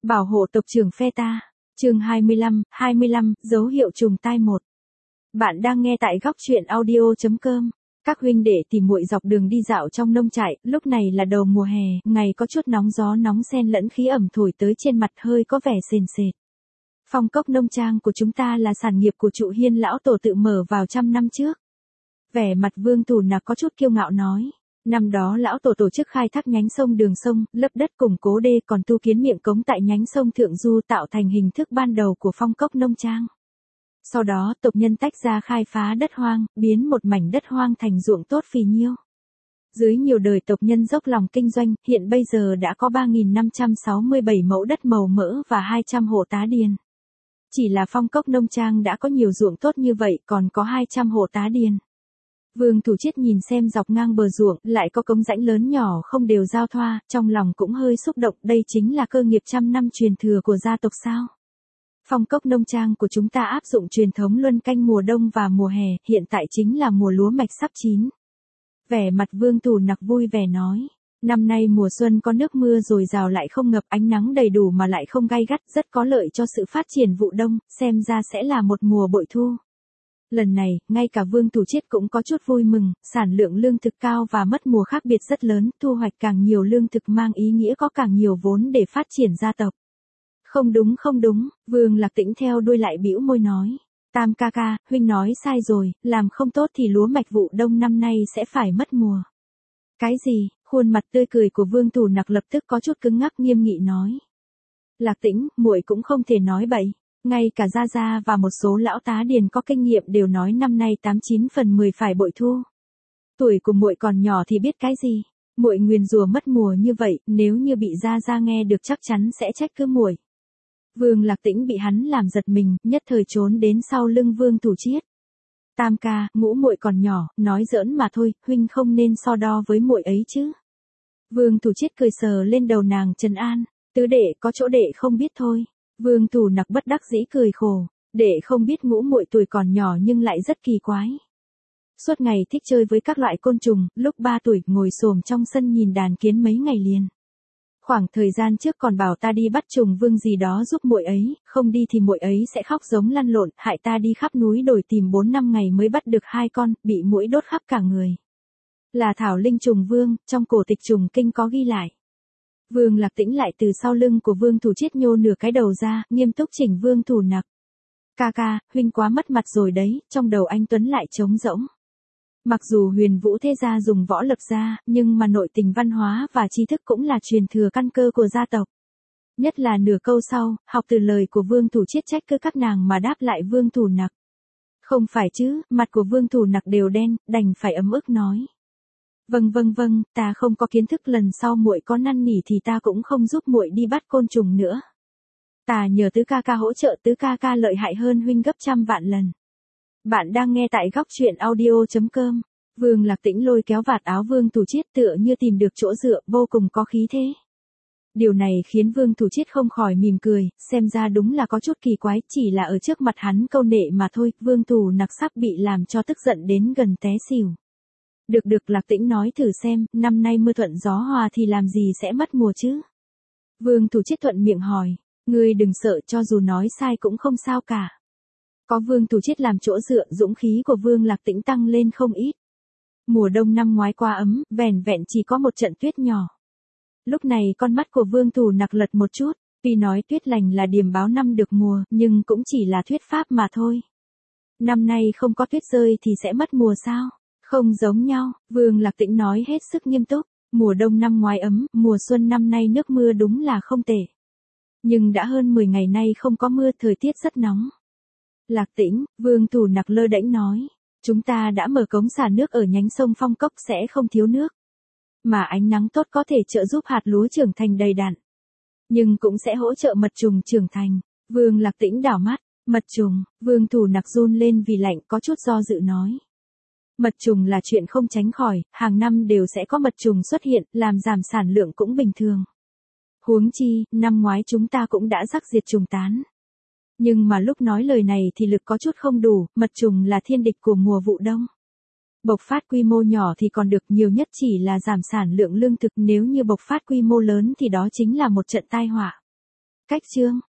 Bảo hộ tộc trưởng phe ta. Chương 25, dấu hiệu trùng tai 1. Bạn đang nghe tại góc truyện audio.com. Các huynh đệ tìm muội dọc đường đi dạo trong nông trại, lúc này là đầu mùa hè, ngày có chút nóng, gió nóng xen lẫn khí ẩm thổi tới trên mặt hơi có vẻ sền sệt. Phong cốc nông trang của chúng ta là sản nghiệp của trụ Hiên lão tổ tự mở vào trăm năm trước. Vẻ mặt Vương Thủ Nặc có chút kiêu ngạo nói. Năm đó lão tổ tổ chức khai thác nhánh sông đường sông, lấp đất củng cố đê còn tu kiến miệng cống tại nhánh sông Thượng Du tạo thành hình thức ban đầu của phong cốc nông trang. Sau đó tộc nhân tách ra khai phá đất hoang, biến một mảnh đất hoang thành ruộng tốt phì nhiêu. Dưới nhiều đời tộc nhân dốc lòng kinh doanh, hiện bây giờ đã có 3.567 mẫu đất màu mỡ và 200 hộ tá điền. Chỉ là phong cốc nông trang đã có nhiều ruộng tốt như vậy còn có 200 hộ tá điền. Vương Thủ Chiết nhìn xem dọc ngang bờ ruộng, lại có cống rãnh lớn nhỏ không đều giao thoa, trong lòng cũng hơi xúc động, đây chính là cơ nghiệp trăm năm truyền thừa của gia tộc sao. Phong cốc nông trang của chúng ta áp dụng truyền thống luân canh mùa đông và mùa hè, hiện tại chính là mùa lúa mạch sắp chín. Vẻ mặt Vương Thủ Nặc vui vẻ nói, năm nay mùa xuân có nước mưa dồi dào lại không ngập, ánh nắng đầy đủ mà lại không gay gắt, rất có lợi cho sự phát triển vụ đông, xem ra sẽ là một mùa bội thu. Lần này, ngay cả Vương Thủ Chiết cũng có chút vui mừng, sản lượng lương thực cao và mất mùa khác biệt rất lớn, thu hoạch càng nhiều lương thực mang ý nghĩa có càng nhiều vốn để phát triển gia tộc. Không đúng, Vương Lạc Tĩnh theo đuôi lại bĩu môi nói. Tam ca ca, huynh nói sai rồi, làm không tốt thì lúa mạch vụ đông năm nay sẽ phải mất mùa. Cái gì? Khuôn mặt tươi cười của Vương Thủ Nặc lập tức có chút cứng ngắc nghiêm nghị nói. Lạc Tĩnh, muội cũng không thể nói bậy. Ngay cả Gia Gia và một số lão tá điền có kinh nghiệm đều nói năm nay 89 phần 10 phải bội thu. Tuổi của muội còn nhỏ thì biết cái gì? Muội nguyền rủa mất mùa như vậy, nếu như bị Gia Gia nghe được chắc chắn sẽ trách cứ muội. Vương Lạc Tĩnh bị hắn làm giật mình, nhất thời trốn đến sau lưng Vương Thủ Chiết. Tam ca, ngũ muội còn nhỏ, nói giỡn mà thôi, huynh không nên so đo với muội ấy chứ. Vương Thủ Chiết cười sờ lên đầu nàng trấn an, tứ đệ có chỗ đệ không biết thôi. Vương Thủ Nặc bất đắc dĩ cười khổ, đệ không biết ngũ muội tuổi còn nhỏ nhưng lại rất kỳ quái. Suốt ngày thích chơi với các loại côn trùng, lúc 3 tuổi ngồi xổm trong sân nhìn đàn kiến mấy ngày liền. Khoảng thời gian trước còn bảo ta đi bắt trùng vương gì đó giúp muội ấy, không đi thì muội ấy sẽ khóc giống lăn lộn, hại ta đi khắp núi đồi tìm 4-5 ngày mới bắt được 2 con, bị muỗi đốt khắp cả người. Là thảo linh trùng vương, trong cổ tịch trùng kinh có ghi lại. Vương Lạc Tĩnh lại từ sau lưng của Vương Thủ Chiết nhô nửa cái đầu ra, nghiêm túc chỉnh Vương Thủ Nặc. Ca ca, huynh quá mất mặt rồi đấy, trong đầu anh Tuấn lại trống rỗng. Mặc dù Huyền Vũ thế gia dùng võ lập gia, nhưng mà nội tình văn hóa và tri thức cũng là truyền thừa căn cơ của gia tộc. Nhất là nửa câu sau, học từ lời của Vương Thủ Chiết trách cứ các nàng mà đáp lại Vương Thủ Nặc. Không phải chứ, mặt của Vương Thủ Nặc đều đen, đành phải ấm ức nói. Vâng, ta không có kiến thức, lần sau muội có năn nỉ thì ta cũng không giúp muội đi bắt côn trùng nữa. Ta nhờ tứ ca ca hỗ trợ, tứ ca ca lợi hại hơn huynh gấp trăm vạn lần. Bạn đang nghe tại góc truyện audio.com. Vương Lạc Tĩnh lôi kéo vạt áo Vương Thủ Chiết tựa như tìm được chỗ dựa, vô cùng có khí thế. Điều này khiến Vương Thủ Chiết không khỏi mỉm cười, xem ra đúng là có chút kỳ quái, chỉ là ở trước mặt hắn câu nệ mà thôi, Vương Thủ Nặc sắp bị làm cho tức giận đến gần té xỉu. Được Lạc Tĩnh nói thử xem, năm nay mưa thuận gió hòa thì làm gì sẽ mất mùa chứ? Vương Thủ Chiết thuận miệng hỏi, ngươi đừng sợ, cho dù nói sai cũng không sao cả. Có Vương Thủ Chiết làm chỗ dựa, dũng khí của Vương Lạc Tĩnh tăng lên không ít. Mùa đông năm ngoái qua ấm, vẻn vẹn chỉ có một trận tuyết nhỏ. Lúc này con mắt của Vương Thủ Nặc lật một chút, tuy nói tuyết lành là điềm báo năm được mùa, nhưng cũng chỉ là thuyết pháp mà thôi. Năm nay không có tuyết rơi thì sẽ mất mùa sao? Không giống nhau, Vương Lạc Tĩnh nói hết sức nghiêm túc, mùa đông năm ngoái ấm, mùa xuân năm nay nước mưa đúng là không tệ. Nhưng đã hơn 10 ngày nay không có mưa, thời tiết rất nóng. Lạc Tĩnh, Vương Thủ Nặc lơ đễnh nói, chúng ta đã mở cống xả nước ở nhánh sông Phong Cốc sẽ không thiếu nước. Mà ánh nắng tốt có thể trợ giúp hạt lúa trưởng thành đầy đặn. Nhưng cũng sẽ hỗ trợ mật trùng trưởng thành. Vương Lạc Tĩnh đảo mắt, mật trùng, Vương Thủ Nặc run lên vì lạnh, có chút do dự nói. Mật trùng là chuyện không tránh khỏi, hàng năm đều sẽ có mật trùng xuất hiện, làm giảm sản lượng cũng bình thường. Huống chi, năm ngoái chúng ta cũng đã rắc diệt trùng tán. Nhưng mà lúc nói lời này thì lực có chút không đủ, mật trùng là thiên địch của mùa vụ đông. Bộc phát quy mô nhỏ thì còn được, nhiều nhất chỉ là giảm sản lượng lương thực, nếu như bộc phát quy mô lớn thì đó chính là một trận tai họa. Cách chương